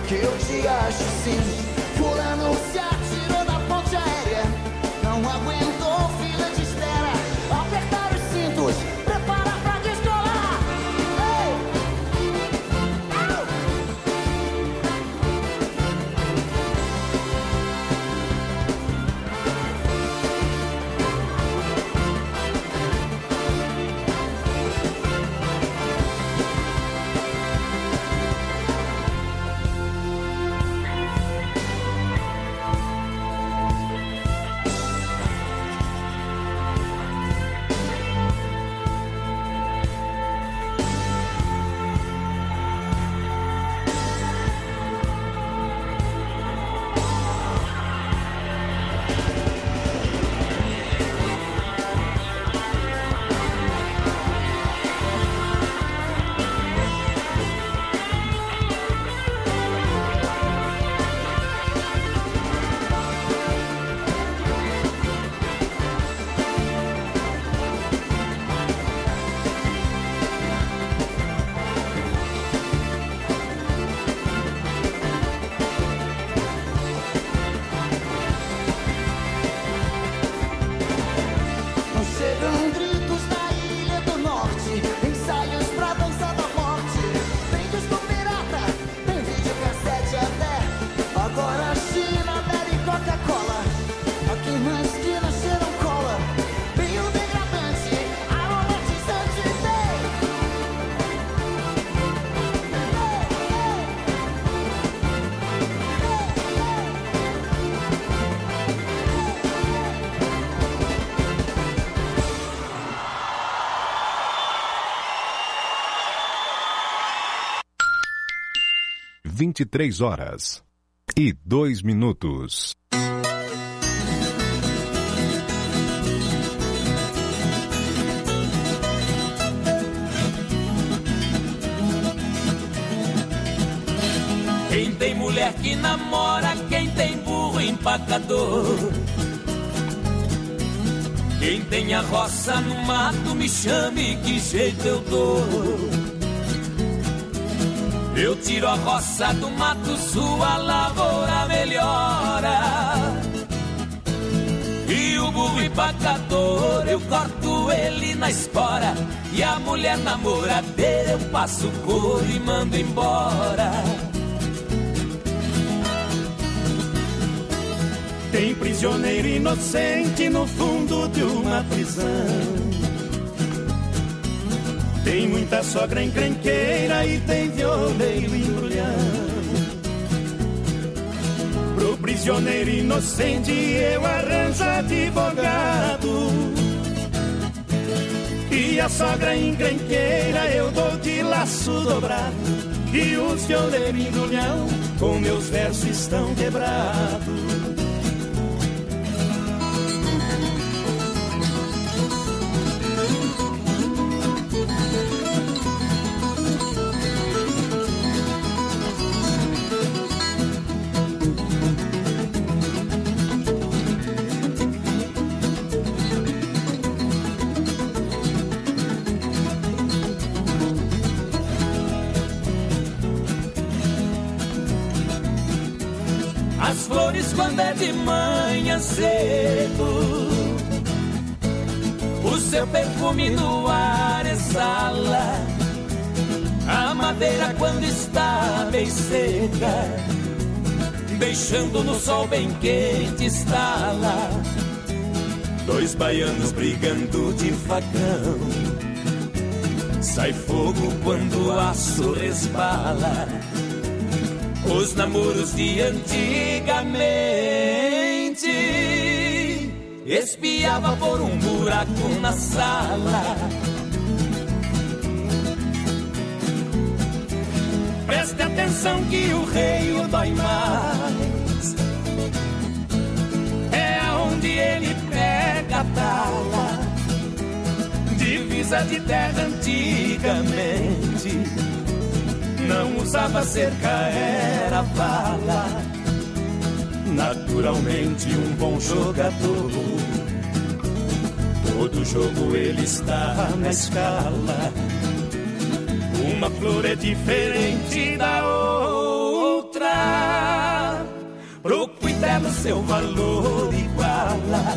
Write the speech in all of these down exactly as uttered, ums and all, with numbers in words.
que eu te acho sim. Fulano se atirou da ponte aérea, não aguentou fila de espera. Apertar os cintos, prepara pra descolar. Ei! Au! vinte e três horas e dois minutos. Quem tem mulher que namora, quem tem burro empacador, quem tem a roça no mato, me chame que jeito eu dou. Eu tiro a roça do mato, sua lavoura melhora. E o burro empacador, eu corto ele na espora. E a mulher namoradeira, eu passo o couro e mando embora. Tem prisioneiro inocente no fundo de uma prisão. Tem muita sogra encrenqueira e tem violeiro embrulhão. Pro prisioneiro inocente eu arranjo advogado. E a sogra encrenqueira eu dou de laço dobrado. E os violeiros embrulhão com meus versos estão quebrados. As flores quando é de manhã cedo, o seu perfume no ar exala. A madeira quando está bem seca, deixando no sol bem quente estala. Dois baianos brigando de facão, sai fogo quando o aço resbala. Os namoros de antigamente espiava por um buraco na sala. Preste atenção que o rei o dói mais, é aonde ele pega a tala. Divisa de terra antigamente não usava cerca, era bala. Naturalmente um bom jogador, todo jogo ele está na escala. Uma flor é diferente da outra, menina, pro cuidar do seu valor iguala.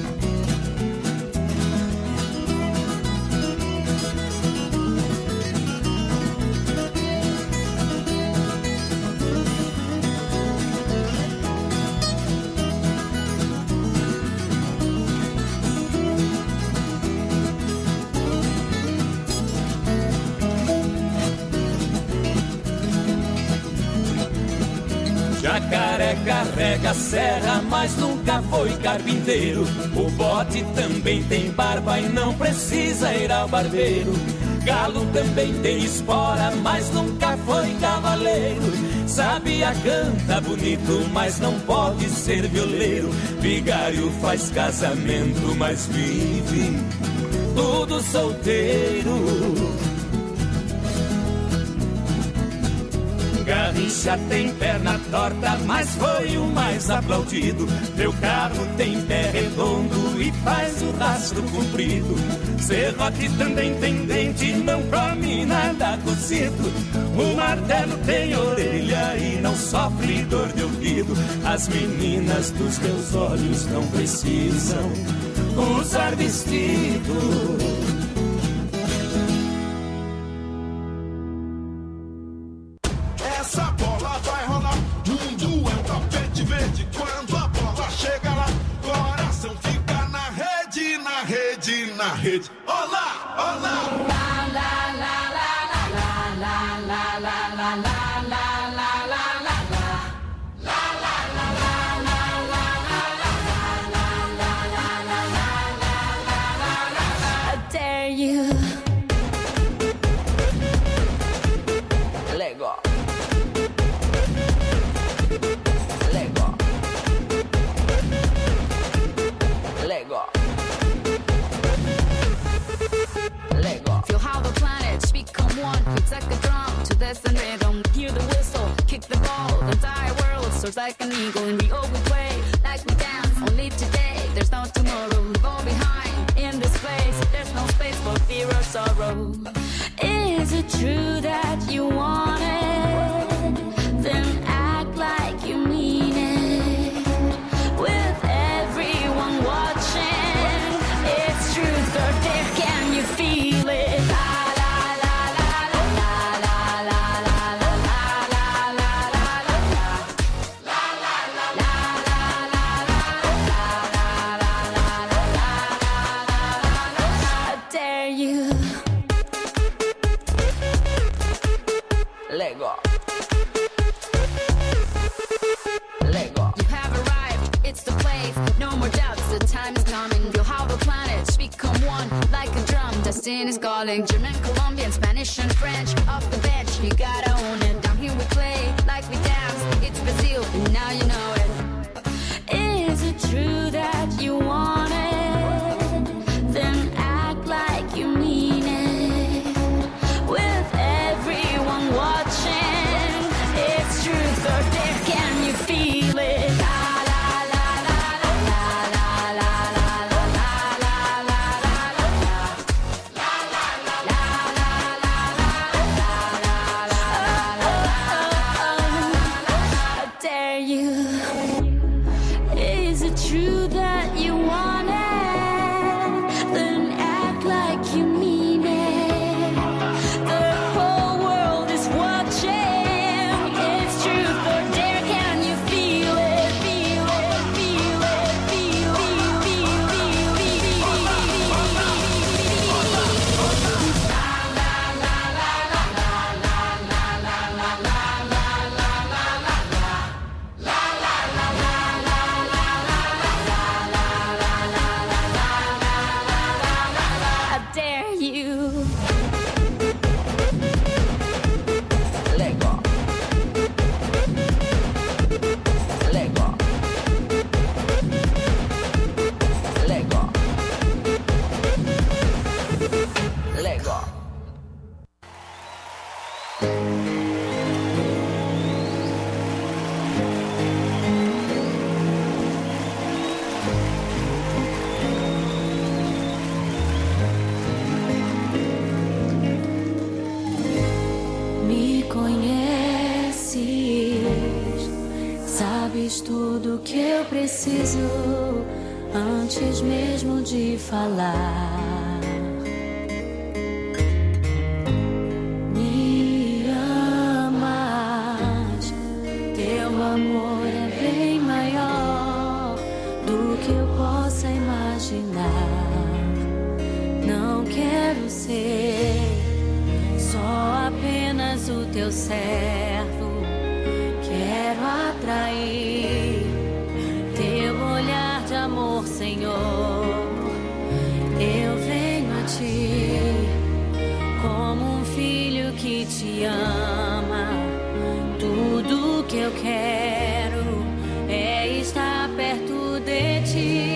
Jacaré carrega serra, mas nunca foi carpinteiro. O bode também tem barba e não precisa ir ao barbeiro. Galo também tem espora, mas nunca foi cavaleiro. Sabia, canta bonito, mas não pode ser violeiro. Vigário faz casamento, mas vive tudo solteiro. Garrincha tem perna torta, mas foi o mais aplaudido. Meu carro tem pé redondo e faz o rastro comprido. Serrote também tem dente, não come nada cozido. O martelo tem orelha e não sofre dor de ouvido. As meninas dos meus olhos não precisam usar vestido. Na rede, olá, olá. La la la la la la la la la la la la la la la la la. I dare you. Let go. Let go. Let go. Feel how the planets become one. It's like a drum to dance and rhythm. Hear the whistle, kick the ball. The entire world soars like an eagle. And we all we play like we dance. Only today, there's no tomorrow. We fall behind in this place. There's no space for fear or sorrow. Is it true that you want it? Then act like you mean it. With everyone watching, it's truth or dare. Can you feel it? Let go. Let go. You have arrived, it's the place. No more doubts, the time is coming. Feel how the planets become one. Like a drum, destiny's calling. German, Colombian, Spanish and French. Off the bench, you gotta own it. Down here we play, like we dance. It's Brazil, and now you know it. Is it true that you want it? Then act like you mean it. With everyone watching, it's truth or dare. Can you feel it? True preciso antes mesmo de falar. Me amas, teu amor é bem maior do que eu possa imaginar. Não quero ser só apenas o teu servo. Quero atrair teu olhar de amor, Senhor. Eu venho a ti como um filho que te ama. Tudo que eu quero é estar perto de ti.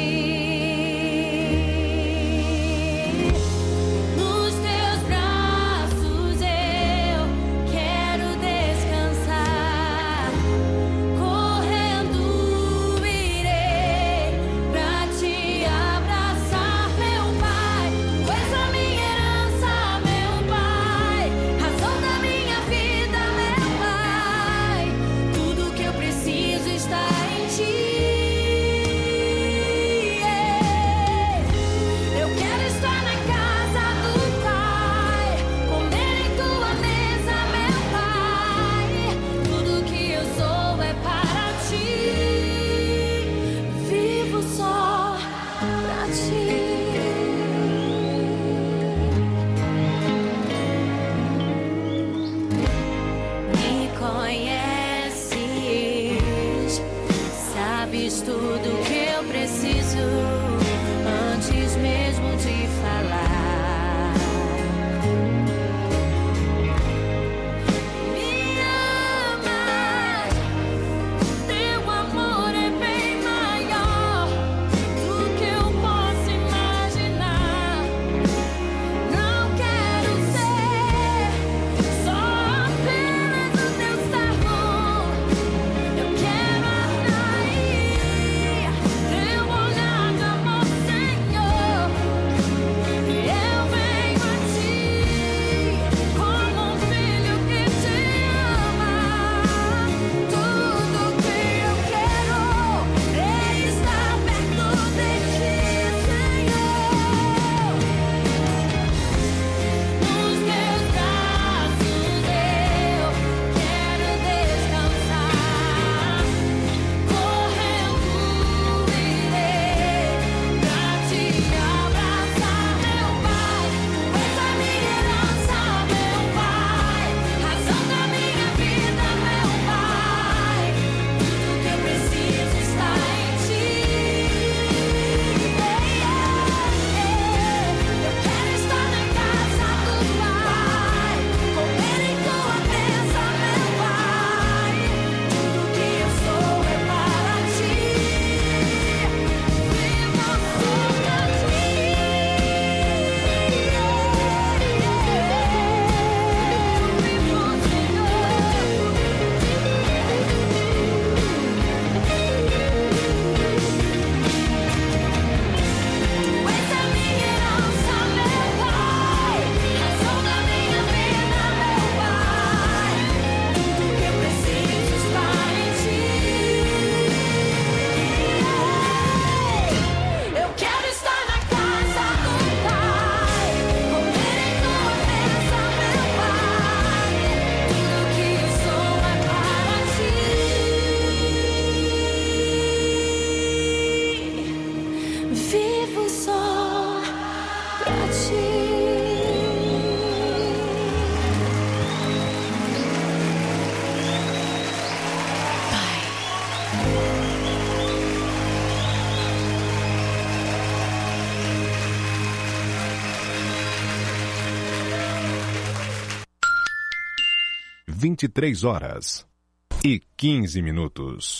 vinte e três horas e quinze minutos.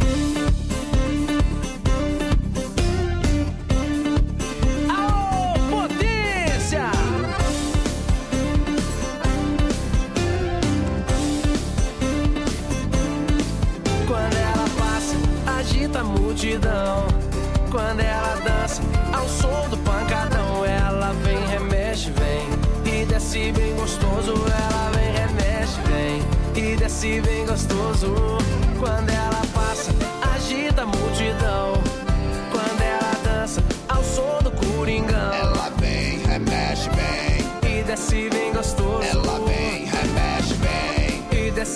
Aô, potência! Quando ela passa, agita a multidão. Quando ela dança, ao som do pancadão, ela vem, remexe, vem e desce bem gostoso. Ela vem, remexe, vem e desce bem gostoso. Quando ela passa, agita a multidão.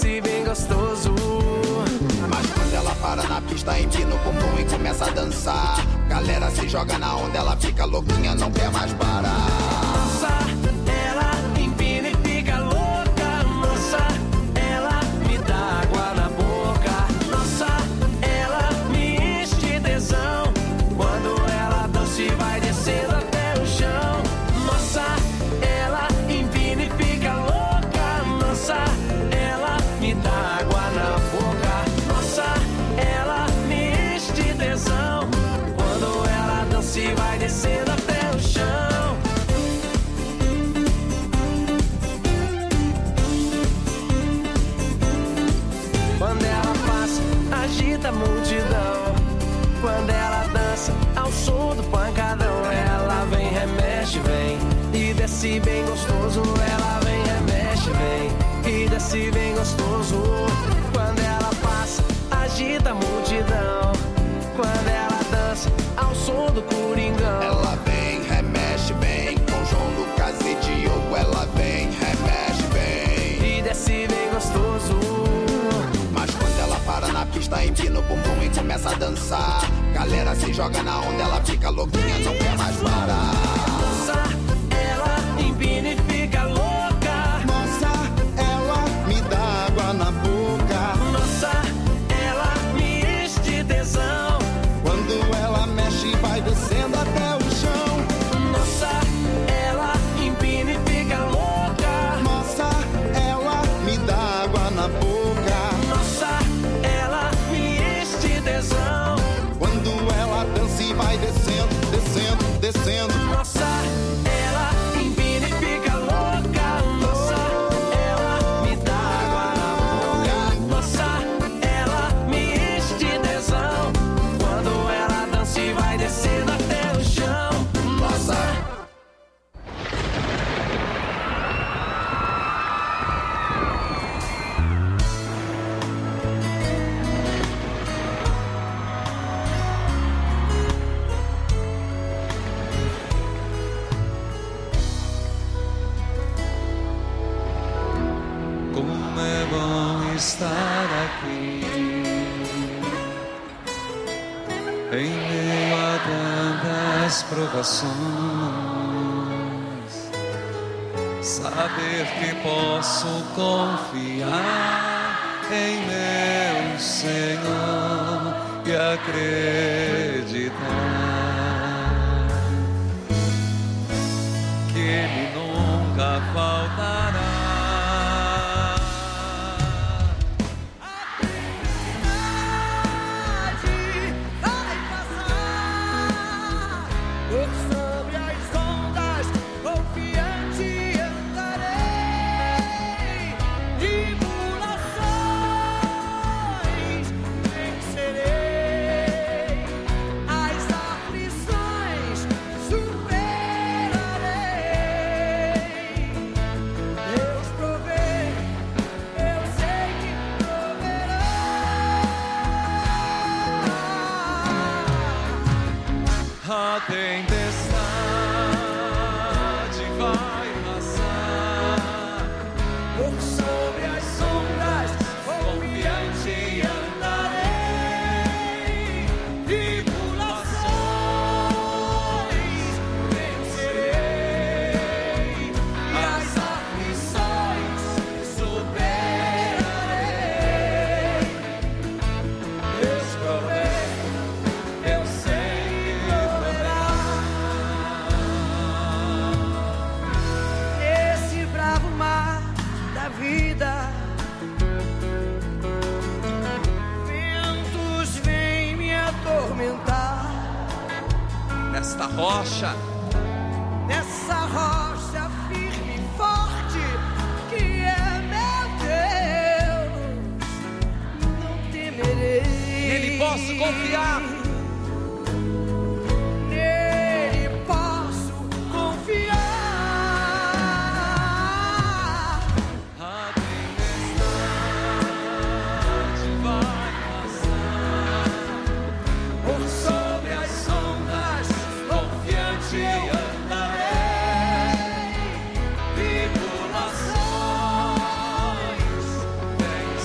desce bem gostoso. Mas quando ela para na pista, empina o bumbum e começa a dançar. Galera se joga na onda, ela fica louquinha, não quer mais parar. Nossa, ela empina e fica louca. Nossa, ela me dá água na boca. Nossa, ela me enche de tesão. Quando ela dança e vai descendo até o chão. Nossa, ela empina e fica louca. Nossa, ela me dá água na boca. Nossa, ela me enche de tesão. Quando ela dança e vai descendo até o chão. Quando ela passa, agita a multidão. Quando ela dança, ao som do pancadão. Ela vem, remexe, vem e desce bem gostoso. Ela vem, remexe, vem e desce bem gostoso. Quando ela passa, agita a multidão. Quando ela dança, ao som do Coringão. Ela vem, remexe, vem com João Lucas e Diogo. Ela vem, remexe, vem e desce bem gostoso. Mas quando ela para na pista, empina o bumbum e começa a dançar. Galera se joga na onda, ela fica louquinha, não quer mais parar. Nossa, ela empina e fica louca. Nossa, ela me dá água na boca. Nossa, ela me enche de tesão. Quando ela mexe, vai descendo até o chão. Nossa, ela empina e fica louca. Nossa, ela me dá água na boca. Nossa, ela me enche de tesão. Quando ela dança e vai descendo, descendo, descendo. Nossa, ela empina e fica louca. Nossa, ela me dá água na boca. Nossa, ela me enche de tesão. Quando ela dança e vai descendo até o chão. Nossa. Como é bom estar aqui, em meio a tantas provações, saber que posso confiar em meu Senhor e acreditar que Ele nunca faltará. A tempestade vai passar, por sobre as sombras, confiante andarei, tribulações vencerei, as aflições superarei. Deus provê, eu sei. Esse bravo mar da vida, ventos vêm me atormentar. Nesta rocha, Nessa rocha firme e forte que é meu Deus, não temerei. nele posso confiar. Nele posso confiar. A tempestade vai passar, Por sobre as ondas, confiante andarei. Tribulações vencerei,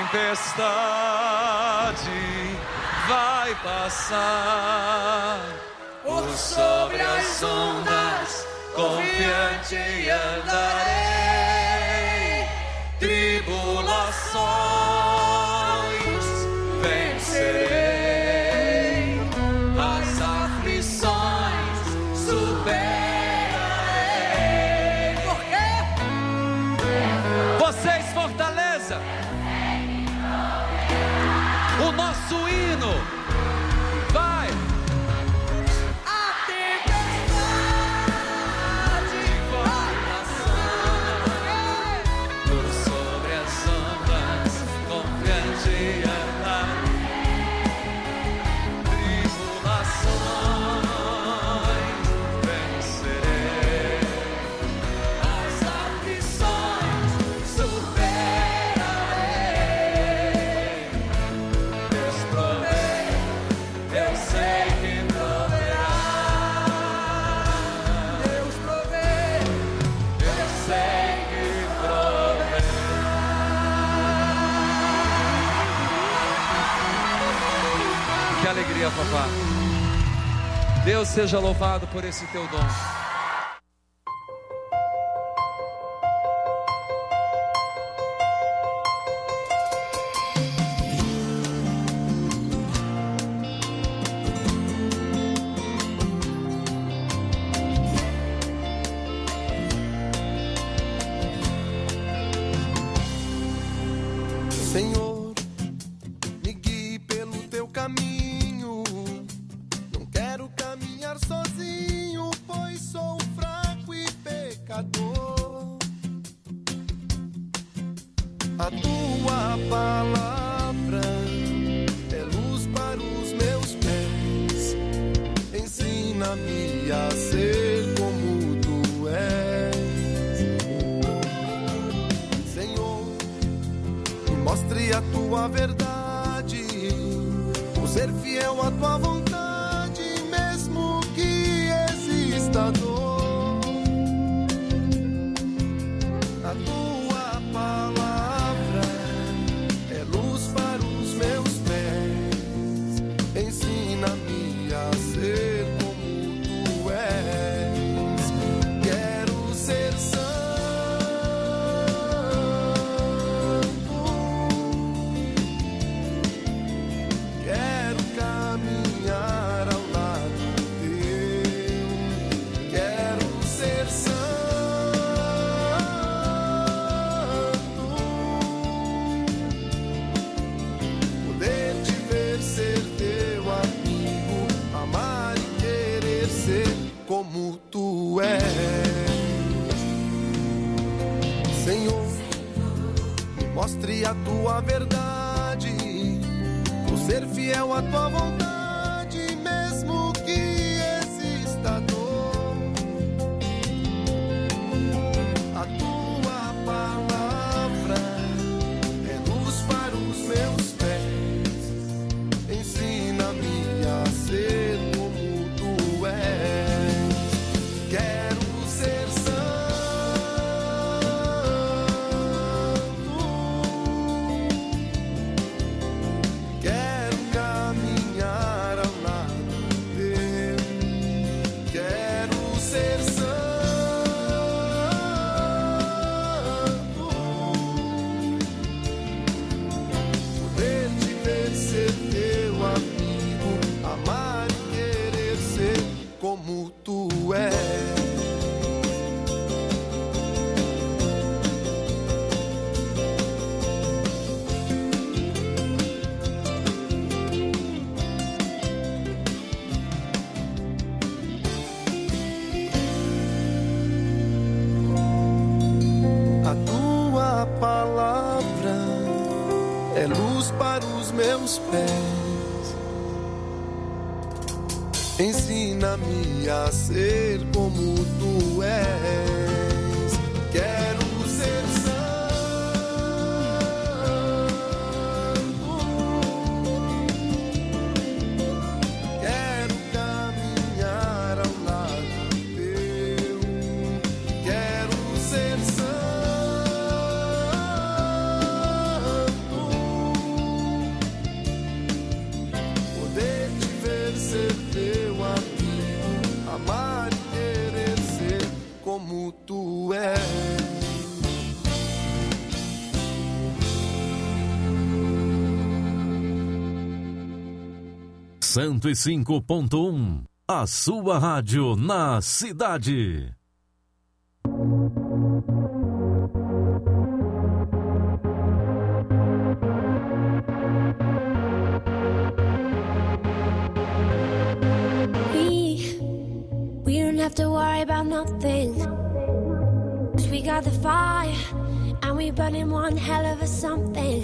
tempestade vai passar. Por sobre as ondas, confiante andarei. Tribulações vencerei. As aflições superarei. Por quê? Vocês, Fortaleza, o nosso hino vai. A tempestade vai passar. Por sobre as ondas, confiante andar. Tribulações vencerei. As aflições superarei. Deus provê, eu sei que proverá. Deus provê, eu sei que proverá. Que alegria, papá. Deus seja louvado por esse teu dom. Senhor, me guie pelo teu caminho. Não quero caminhar sozinho, pois sou fraco e pecador. A tua palavra é luz para os meus pés. Ensina-me a ser como tu és. Senhor, mostre a tua verdade, o ser fiel à tua vontade, mesmo que exista dor. A tua palavra é luz para os meus pés. Ensina-me a ser como tu és. Quero ser santo. Quero caminhar ao lado teu. Quero ser santo. Poder te ver, ser teu amigo, amar e querer ser como tu és. Senhor, me mostre a tua verdade, o ser fiel à tua vontade, mesmo que exista dor. A tua palavra é luz para os meus pés. Ensina-me a ser como tu és. Quero ser santo. Quero caminhar ao lado teu. Quero ser santo. Poder te ver, ser teu amigo, amar e querer ser como tu és. A tua palavra é luz para os meus pés. Ensina-me a ser como tu és. Quero ser santo. Quero caminhar ao lado teu. Quero ser santo. cento e cinco ponto um. A sua rádio na cidade. We, we don't have to worry about nothing. 'Cause we got the fire and we burning one hell of a something.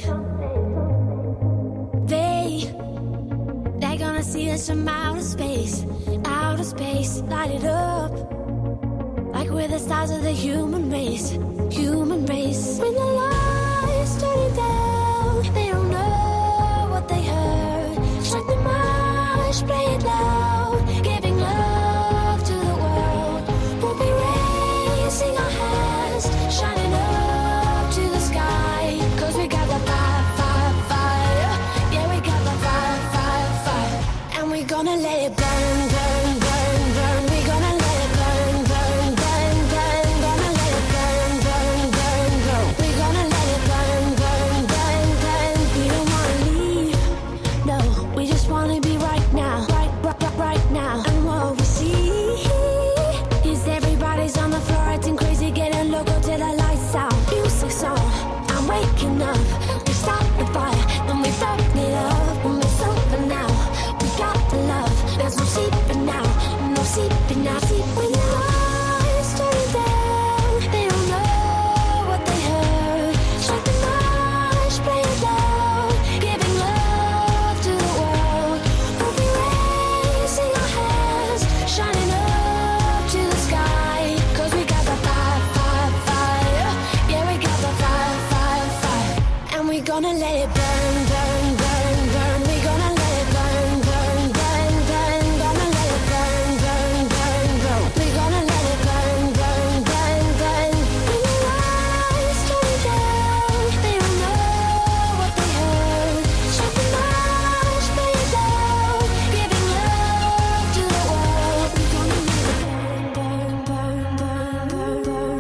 They, they're gonna see us from outer space, outer space, light it up. Like we're the stars of the human race, human race. When the lights turn down, they don't know what they heard. Strike the march, play it loud, giving love to the world. We'll be raising our hands, shining up to the sky. 'Cause we got the fire, fire, fire. Yeah, we got the fire, fire, fire. And we're gonna let it burn, burn, burn, burn. We're gonna let it burn, burn, burn, burn. Gonna let it burn, burn, burn, burn. We're gonna let it burn, burn, burn, burn. We don't wanna leave, no. We just wanna be right now, right, right, right, right now. And what we see is everybody's on the floor acting crazy, getting loco till the lights out. Music's on, I'm waking up. We start the fire, then we burn it up. When it's over now, we got the love. There's no sleeping now, no sleeping now. Sleep when the lights turn down. They don't know what they heard. Strike the march, play it loud, giving love to the world. We'll be raising our hands, shining up to the sky. 'Cause we got the fire, fire, fire. Yeah, we got the fire, fire, fire. And we're gonna let it burn, burn, burn, burn. We're gonna let it burn, burn, burn, burn. Gonna let it burn, burn, burn, burn. We're gonna let it burn, burn, burn, burn. When the lights turn down, they don't know what they heard. Strike the march, play it loud, giving love to the world. We're gonna let it burn, burn, burn, burn, burn, burn.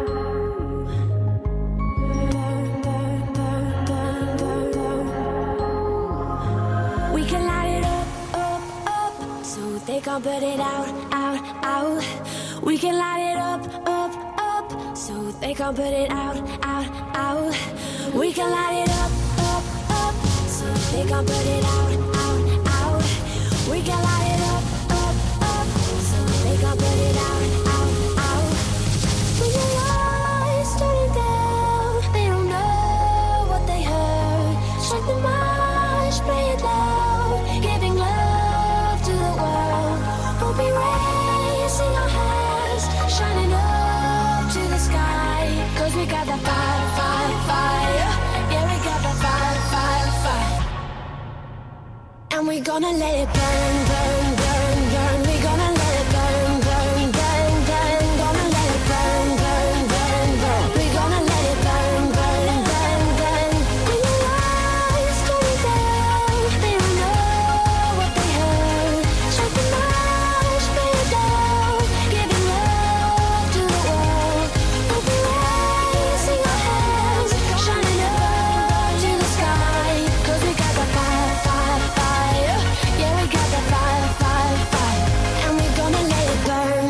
We can light it up, up, up, so they can't put it out, out, out. We can light it up, up, up, so they can't put it out, out, out. We can light it up, up, up, so they can't put it out, out, out. We can light it up, up, up, so they can't put it out, out, out. When the lights turn down, they don't know what they heard. Strike the march, play it loud, giving love to the world. We'll be raising our hands, shining up to the sky. 'Cause we got the fire, fire, fire. Yeah, we got the fire, fire, fire. And we're gonna let it burn, burn, burn, burn. We're gonna let it burn, burn, burn, burn. Gonna let it burn, burn, burn, burn. We're gonna let it burn, burn, burn, burn. When the lights turn down, they don't know what they heard. Strike the march, play it loud, giving love to the world. We'll be raising our hands, shining up to the sky. 'Cause we got the fire, fire, fire. Yeah, we got the fire, fire, fire. And we're gonna let it burn.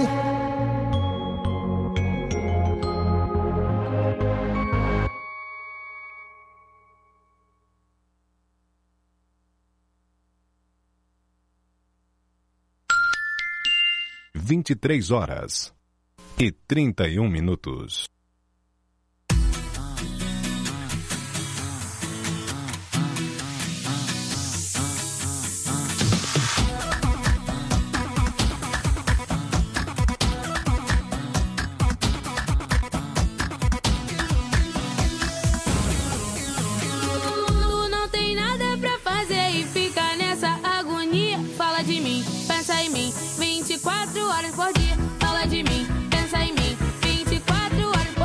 vinte e três horas e trinta e um minutos. Tu não tem nada pra fazer e fica nessa agonia. Fala de mim, pensa em mim, vinte e quatro horas por dia. Fala de mim, pensa em mim, vinte e quatro horas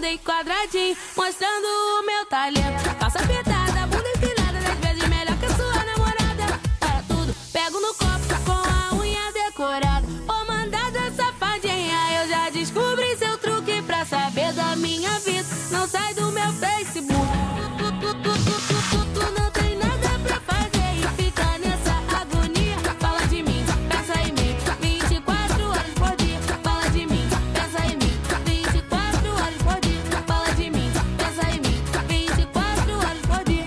mandei quadradinho, mostrando o meu talento. Calça apertada, bunda empinada, dez vezes melhor que a sua namorada. Para tudo, pego no copo com a unha decorada. Ô mandada safadinha, eu já descobri seu truque pra saber da minha vida. Não sai do meu Facebook. Tu, tu, tu, tu, tu, tu, tu não tem nada pra fazer e fica nessa agonia. Fala de mim, pensa em mim, vinte e quatro horas por dia. Fala de mim, pensa em mim, vinte e quatro horas por dia. Fala de mim, pensa em mim, vinte e quatro horas por dia.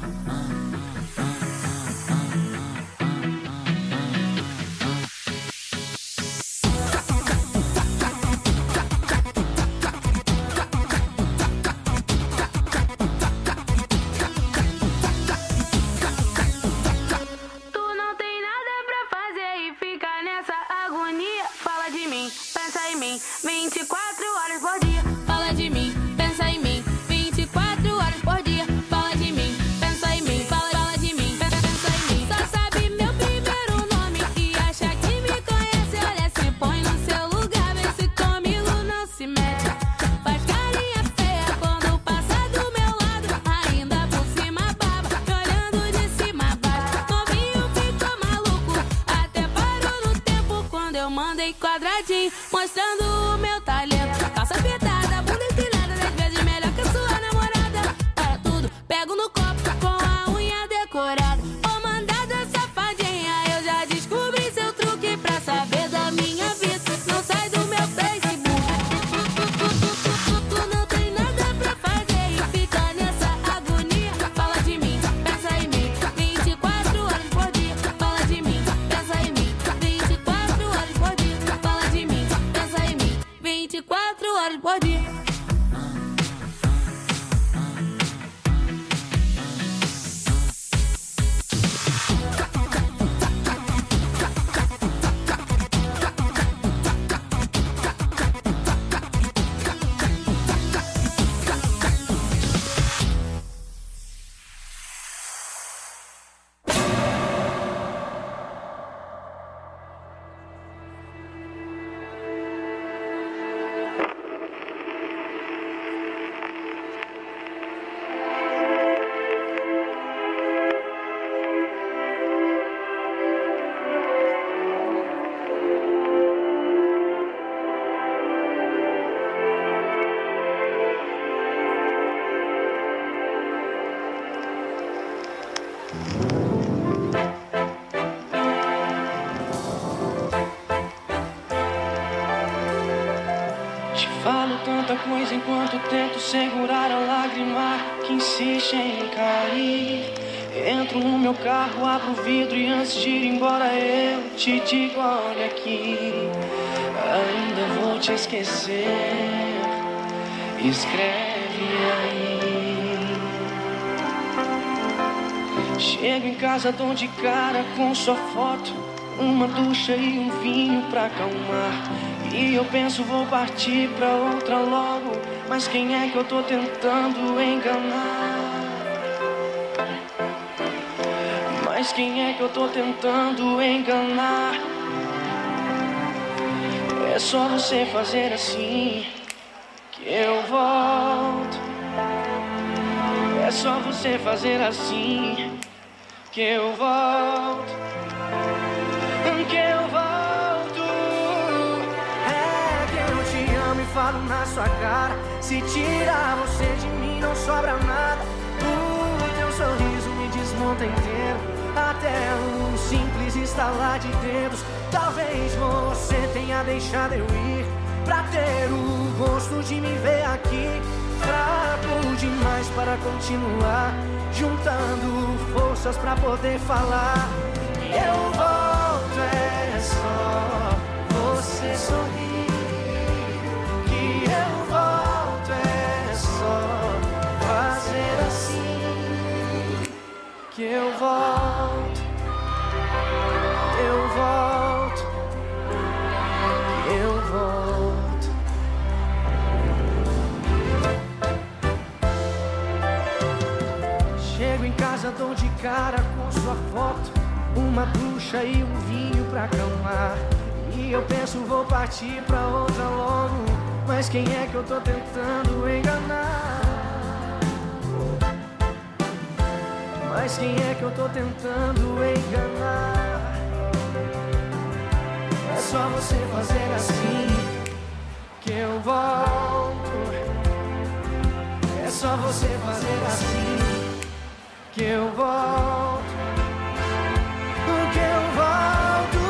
Tu não tem nada pra fazer e fica nessa agonia. Fala de mim, pensa em mim, vinte e quatro horas por dia. Fala de mim, pensa em mim, vinte e quatro horas por dia. Fala de mim, pensa em mim, fala, fala de mim, pensa, pensa em mim. Só sabe meu primeiro nome e acha que me conhece. Olha, se põe no seu lugar, vê se comigo não se mete. Faz carinha feia quando passa do meu lado. Ainda por cima baba, me olhando de cima a baixo. Novinho ficou maluco, até parou no tempo quando eu mandei quadradinho, mostrando o meu talento. Calça apertada, bunda empinada, dez vezes melhor que a sua namorada. Para tudo, pego no copo com a unha decorada. Ô mandada safadinha, eu já descobri seu truque pra saber da minha vida. Não sai do meu Facebook. Tu não tem nada pra fazer e fica nessa agonia. Fala de mim, pensa em mim, vinte e quatro horas por dia. Fala de mim, pensa em mim, vinte e quatro horas por dia. Fala de mim, pensa em mim, vinte e quatro horas por dia. Te falo tanta coisa enquanto tento segurar a lágrima que insiste em cair. Entro no meu carro, abro o vidro e antes de ir embora eu te digo, olha aqui, ainda vou te esquecer. Escreve aí. Chego em casa, dou de cara com sua foto, uma ducha e um vinho pra acalmar. E eu penso, vou partir pra outra logo, mas quem é que eu tô tentando enganar? Mas quem é que eu tô tentando enganar? É só você fazer assim que eu volto. É só você fazer assim que eu volto. Que eu volto. É que eu te amo e falo na sua cara. Se tirar você de mim não sobra nada. O teu sorriso me desmonta inteiro, até um simples estalar de dedos. Talvez você tenha deixado eu ir pra ter o gosto de me ver aqui. Fraco demais para continuar, juntando forças pra poder falar. Eu volto, é só você sorrir. Que eu volto, é só fazer assim. Que eu volto, eu volto, eu volto. Chego em casa, dou de cara com sua foto, uma ducha e um vinho pra acalmar. E eu penso, vou partir pra outra logo, Mas quem é que eu tô tentando enganar? Mas quem é que eu tô tentando enganar? É só você fazer assim que eu volto. É só você fazer assim que eu volto. Que eu volto.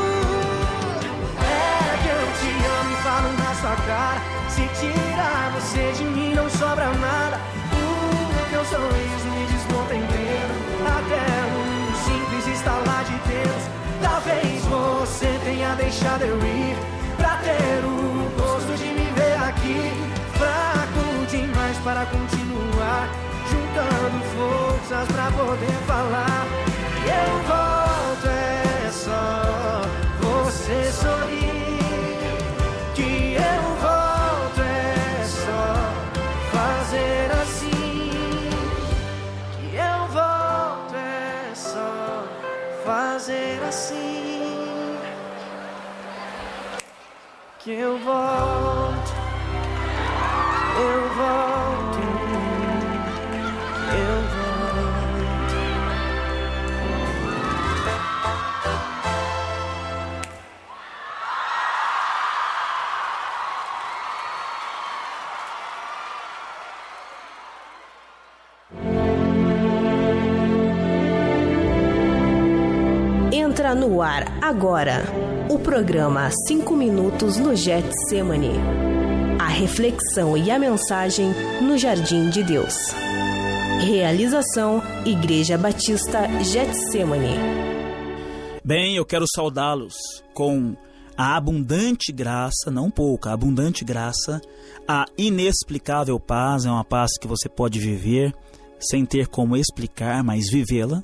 É que eu te amo e falo na sua cara. Se tirar você de mim não sobra nada. O teu sorriso me desmonta inteiro. Até um simples estalar de Deus. Talvez você tenha deixado eu ir pra ter o gosto de me ver aqui. Fraco demais para continuar, juntando forças pra poder falar. E eu volto, é só você sorrir. Que eu volto, é só fazer assim. Que eu volto, é só fazer assim. Que eu volto, eu volto, eu volto. Entra no ar agora o programa cinco minutos no Getsemane. A reflexão e a mensagem no Jardim de Deus. Realização Igreja Batista Getsemane. Bem, eu quero saudá-los com a abundante graça, não pouca, a abundante graça, a inexplicável paz, é uma paz que você pode viver sem ter como explicar, mas vivê-la.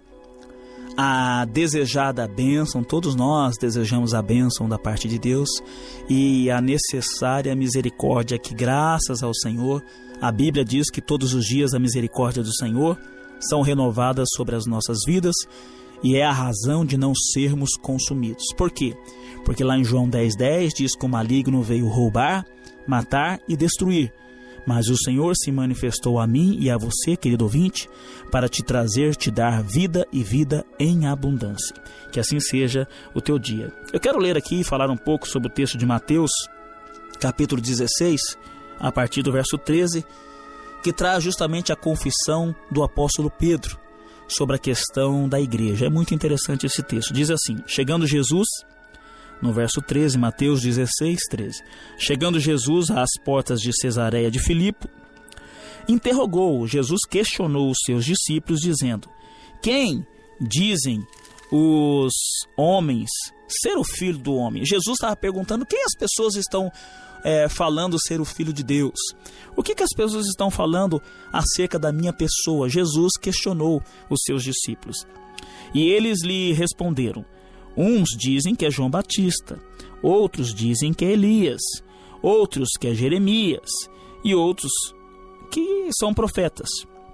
A desejada bênção, todos nós desejamos a bênção da parte de Deus, e a necessária misericórdia que, graças ao Senhor, a Bíblia diz que todos os dias a misericórdia do Senhor são renovadas sobre as nossas vidas, e é a razão de não sermos consumidos. Por quê? Porque lá em João dez, dez diz que o maligno veio roubar, matar e destruir. Mas o Senhor se manifestou a mim e a você, querido ouvinte, para te trazer, te dar vida e vida em abundância. Que assim seja o teu dia. Eu quero ler aqui e falar um pouco sobre o texto de Mateus, capítulo dezesseis, a partir do verso treze, que traz justamente a confissão do apóstolo Pedro sobre a questão da igreja. É muito interessante esse texto. Diz assim: chegando Jesus... No verso treze, Mateus dezesseis, treze. Chegando Jesus às portas de Cesareia de Filipe, interrogou, Jesus questionou os seus discípulos, dizendo: quem dizem os homens ser o filho do homem? Jesus estava perguntando quem as pessoas estão é, falando ser o filho de Deus. O que, que as pessoas estão falando acerca da minha pessoa? Jesus questionou os seus discípulos. E eles lhe responderam: uns dizem que é João Batista, outros dizem que é Elias, outros que é Jeremias, e outros que são profetas.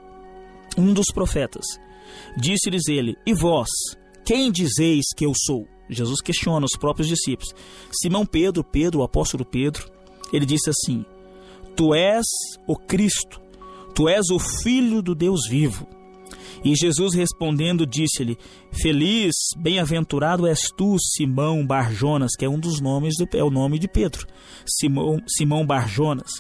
Um dos profetas. Disse-lhes ele: e vós, quem dizeis que eu sou? Jesus questiona os próprios discípulos. Simão Pedro, Pedro, o apóstolo Pedro, ele disse assim: tu és o Cristo, tu és o Filho do Deus vivo. E Jesus respondendo disse-lhe: feliz, bem-aventurado és tu, Simão Barjonas, que é um dos nomes, do, é o nome de Pedro, Simão, Simão Barjonas,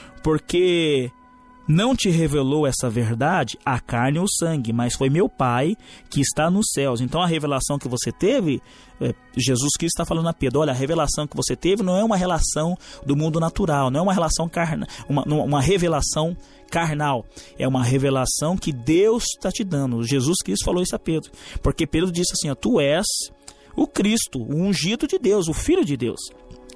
porque não te revelou essa verdade a carne ou sangue, mas foi meu Pai que está nos céus. Então a revelação que você teve, é, Jesus Cristo está falando a Pedro: olha, a revelação que você teve não é uma relação do mundo natural, não é uma relação carnal, uma, uma revelação carnal, é uma revelação que Deus está te dando. Jesus Cristo falou isso a Pedro, porque Pedro disse assim: ó, tu és o Cristo, o ungido de Deus, o Filho de Deus.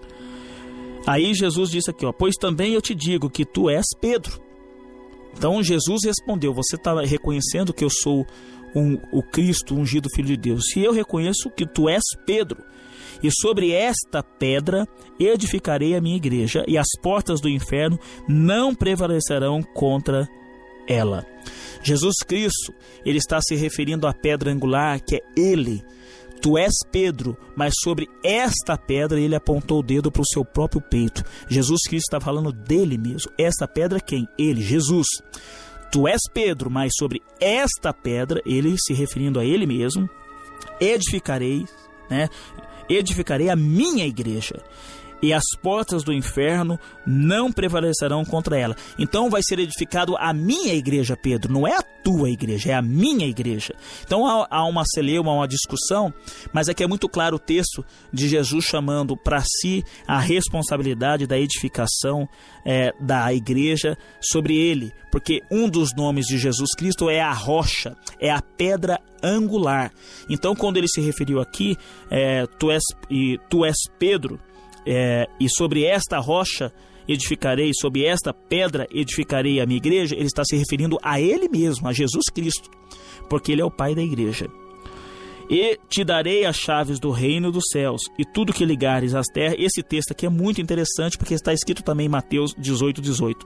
Aí Jesus disse aqui, ó, pois também eu te digo que tu és Pedro. Então Jesus respondeu: você está reconhecendo que eu sou um, o Cristo, o ungido Filho de Deus, e eu reconheço que tu és Pedro, e sobre esta pedra edificarei a minha igreja, e as portas do inferno não prevalecerão contra ela. Jesus Cristo, ele está se referindo à pedra angular, que é ele. Tu és Pedro, mas sobre esta pedra ele apontou o dedo para o seu próprio peito. Jesus Cristo está falando dele mesmo. Esta pedra quem? Ele, Jesus. Tu és Pedro, mas sobre esta pedra, ele se referindo a ele mesmo, edificarei, né? Edificarei a minha igreja. E as portas do inferno não prevalecerão contra ela. Então vai ser edificado a minha igreja, Pedro. Não é a tua igreja, é a minha igreja. Então há, há uma celeuma, uma discussão, mas aqui é muito claro o texto de Jesus chamando para si a responsabilidade da edificação é, da igreja sobre ele. Porque um dos nomes de Jesus Cristo é a rocha, é a pedra angular. Então quando ele se referiu aqui, é, tu, és, e, tu és Pedro, É, e sobre esta rocha edificarei, sobre esta pedra edificarei a minha igreja, ele está se referindo a ele mesmo, a Jesus Cristo, porque ele é o Pai da igreja. E te darei as chaves do reino dos céus, e tudo que ligares às terras. Esse texto aqui é muito interessante, porque está escrito também em Mateus dezoito, dezoito.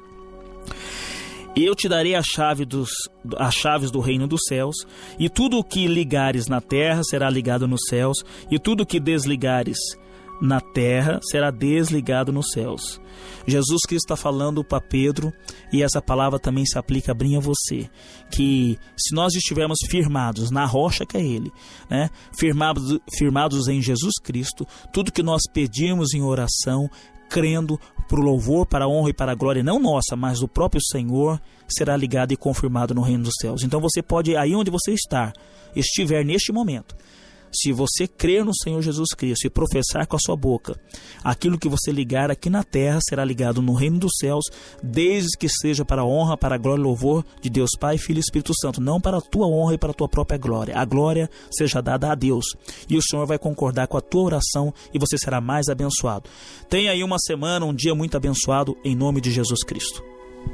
Eu te darei a chave dos, as chaves do reino dos céus, e tudo o que ligares na terra será ligado nos céus, e tudo o que desligares na terra será desligado nos céus. Jesus Cristo está falando para Pedro, e essa palavra também se aplica bem a você, que se nós estivermos firmados na rocha que é Ele, né? firmados, firmados em Jesus Cristo, tudo que nós pedimos em oração, crendo para o louvor, para a honra e para a glória, não nossa, mas do próprio Senhor, será ligado e confirmado no reino dos céus. Então você pode, aí onde você está, estiver neste momento, se você crer no Senhor Jesus Cristo e professar com a sua boca, aquilo que você ligar aqui na terra será ligado no reino dos céus, desde que seja para a honra, para a glória e louvor de Deus Pai, Filho e Espírito Santo, não para a tua honra e para a tua própria glória. A glória seja dada a Deus, e o Senhor vai concordar com a tua oração e você será mais abençoado. Tenha aí uma semana, um dia muito abençoado, em nome de Jesus Cristo.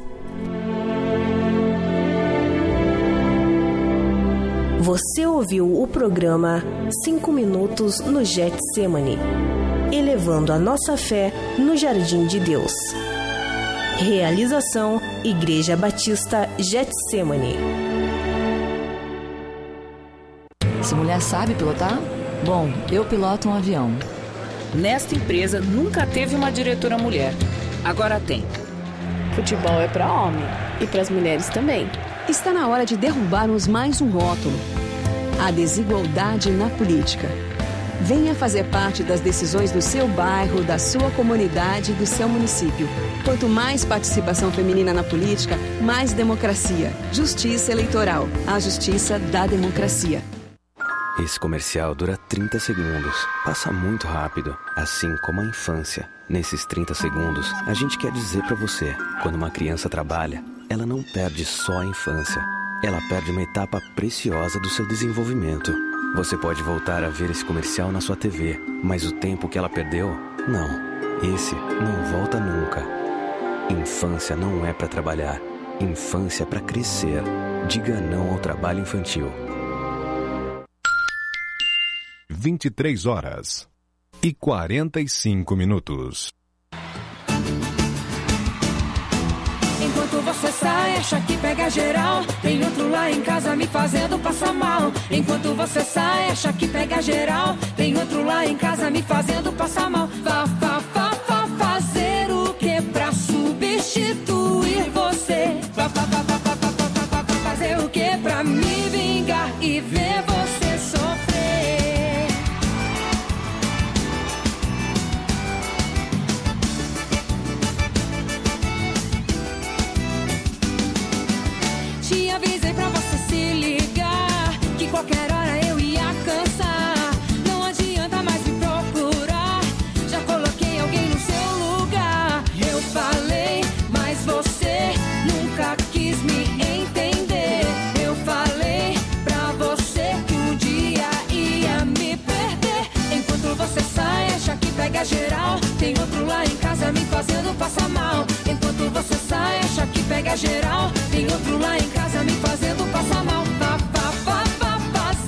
Você ouviu o programa cinco minutos no Getsemane, elevando a nossa fé no Jardim de Deus. Realização Igreja Batista Getsemane. Essa mulher sabe pilotar? Bom, eu piloto um avião. Nesta empresa nunca teve uma diretora mulher. Agora tem. Futebol é para homem e para as mulheres também. Está na hora de derrubarmos mais um rótulo: a desigualdade na política. Venha fazer parte das decisões do seu bairro, da sua comunidade e do seu município. Quanto mais participação feminina na política, mais democracia. Justiça eleitoral. A justiça da democracia. Esse comercial dura trinta segundos. Passa muito rápido, assim como a infância. Nesses trinta segundos, a gente quer dizer pra você: quando uma criança trabalha, ela não perde só a infância. Ela perde uma etapa preciosa do seu desenvolvimento. Você pode voltar a ver esse comercial na sua T V, mas o tempo que ela perdeu, não. Esse não volta nunca. Infância não é pra trabalhar. Infância é pra crescer. Diga não ao trabalho infantil. vinte e três horas e quarenta e cinco minutos. Enquanto você sai, acha que pega geral, tem outro lá em casa me fazendo passar mal. Enquanto você sai, acha que pega geral, tem outro lá em casa me fazendo passar mal. Vá, vá, vá, vá fazer o que pra substituir você? Vá, vá, vá, vá, vá, vá, vá, vá fazer o que pra me vingar e ver você sofrer? Te avisei pra você se ligar, que qualquer hora eu ia cansar. Não adianta mais me procurar, já coloquei alguém no seu lugar. Eu falei, mas você nunca quis me entender. Eu falei pra você que um dia ia me perder. Enquanto você sai, acha que pega geral, tem outro lá em casa me fazendo passar mal. Enquanto você sai, acha que pega geral, tem outro lá em casa me fazendo passar mal. Vá, vá, vá, vá,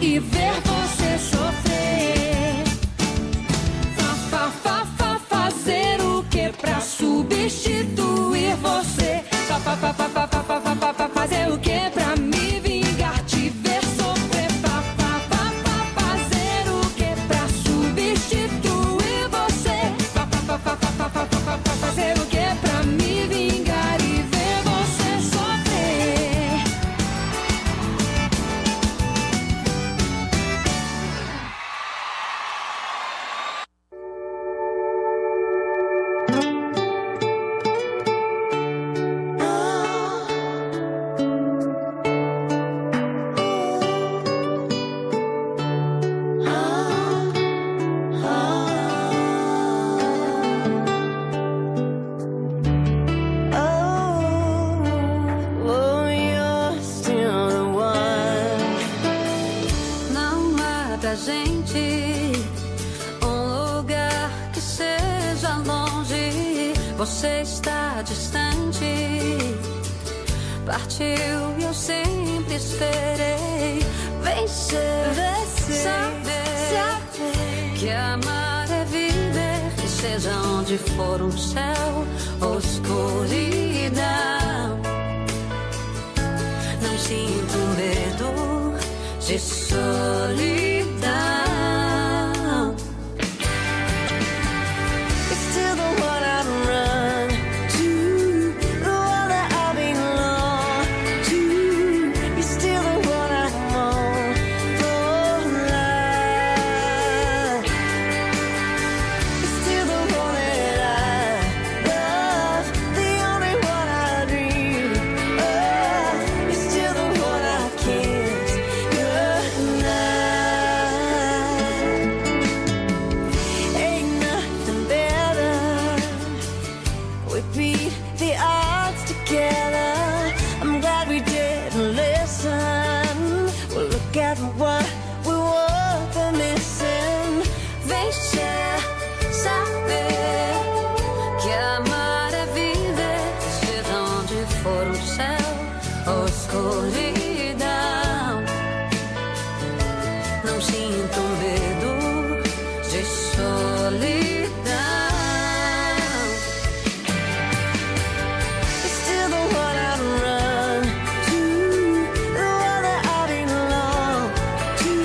e ver você sofrer. Fa, fa, fa, fa, fazer o que pra substituir você? Fa, fa, fa, fa, fa, fa, fa, fa, fa, fa, fazer o que pra me vingar, te ver sofrer? Fa, fa, fa, fa, fazer o que pra substituir você? Fa, fa, fa, fa, fa, fa, fa, fa, fa, fazer o que pra me vingar e ver você sofrer? Oh, you're still the one. Não há pra gente um lugar que seja longe. Você está distante, partiu e eu sempre esperei vencer, saber, saber que amar é viver, e seja onde for um céu ou escuridão. Não sinto medo de solidão. You're still the one I'd run to, the one that I belong to. You're still the one I want for life. You're still the one that I love, the only one I dream of. You're still the one I kiss goodnight. Ain't nothing better. We beat the odds together. I'm glad we didn't listen. Well, look at what we were for missing. Vencer, saber que amar é viver, seja onde for um céu ou escuridão. Não sinto medo de solidão. You're still the one I'd run to, the one that I belong to.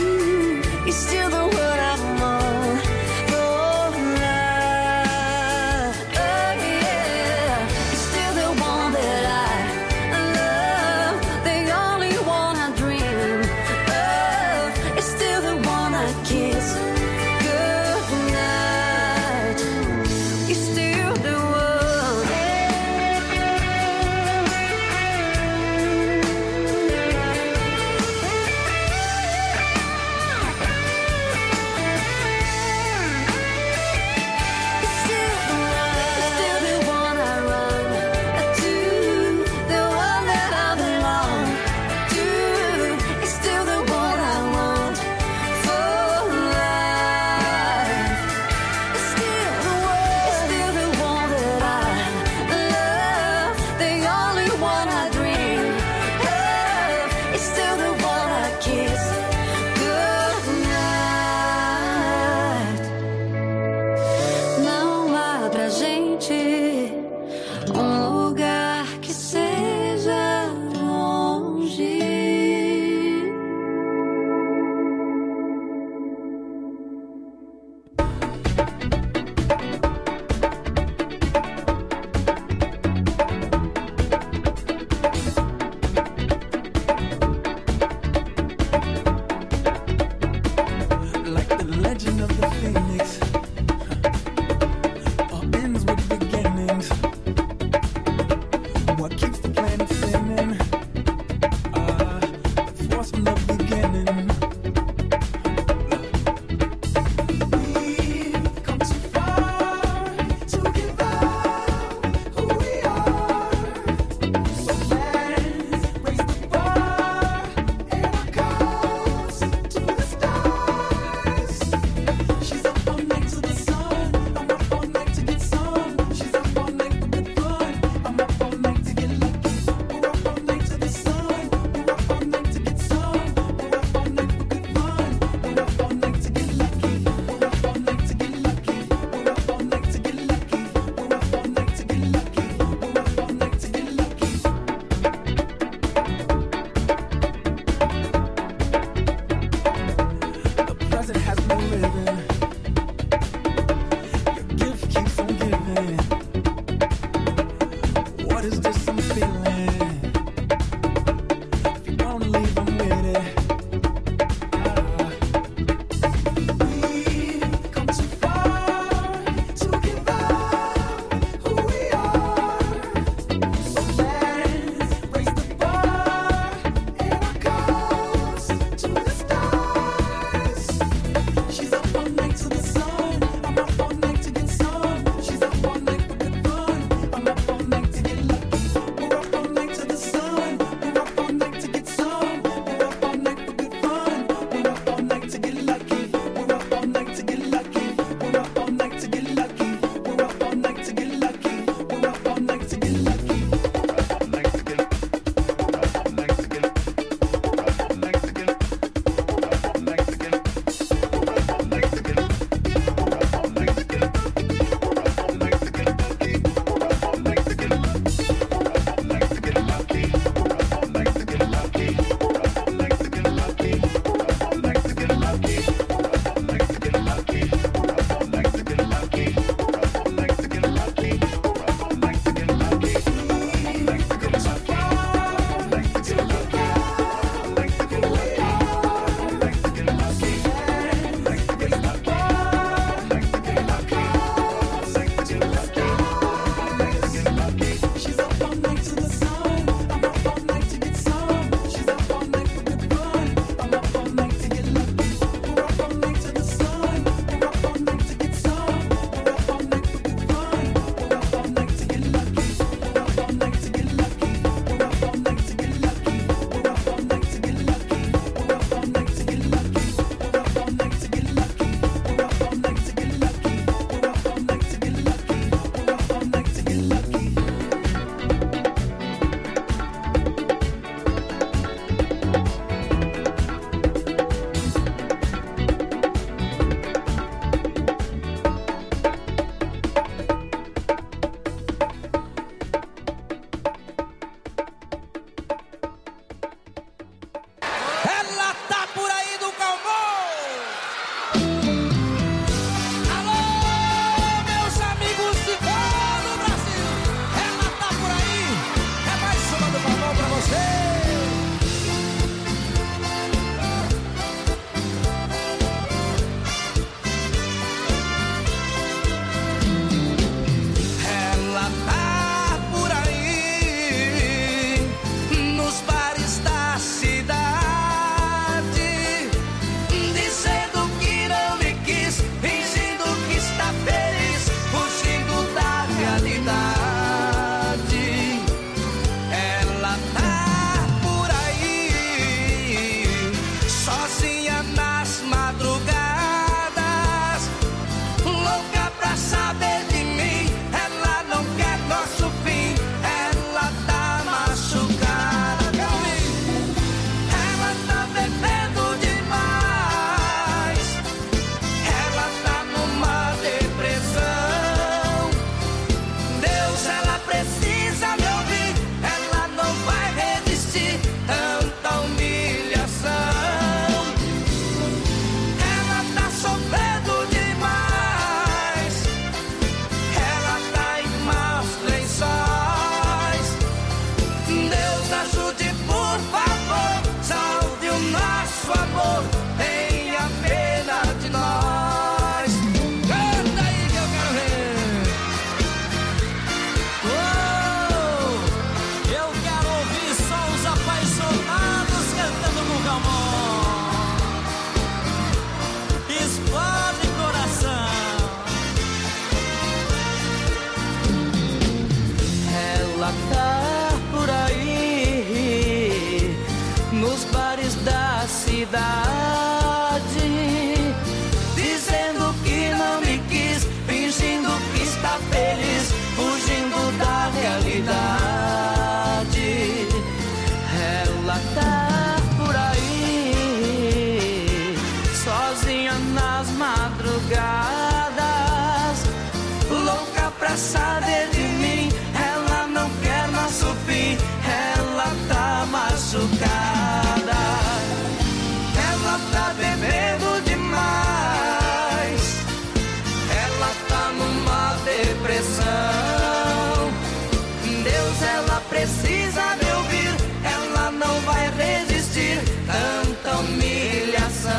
dizendo que não me quis, fingindo que está feliz, fugindo da realidade. Ela tá por aí, sozinha nas madrugadas, louca pra saber de mim. Ela não quer nosso fim, ela tá machucada. Ela tá bebendo demais, ela tá numa depressão. Deus, ela precisa me ouvir, ela não vai resistir tanta humilhação.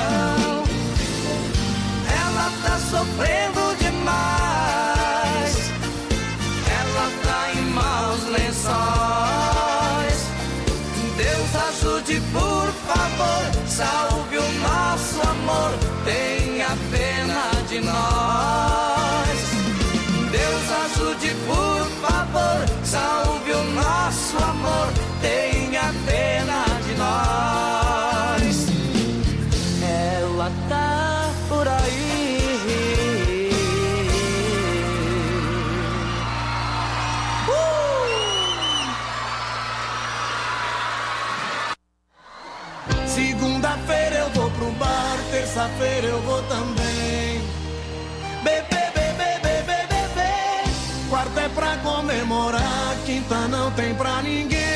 Ela tá sofrendo demais, ela tá em maus lençóis. Deus, ajude, por favor, salve o nosso amor, tenha pena de nós. Deus, ajude, por favor, salve o nosso amor, tenha pena de nós. Ela tá por aí. Uh! Segunda-feira eu vou pro bar, terça-feira eu vou também. Beber, beber, beber, beber. Quarta é pra comemorar, quinta não tem pra ninguém.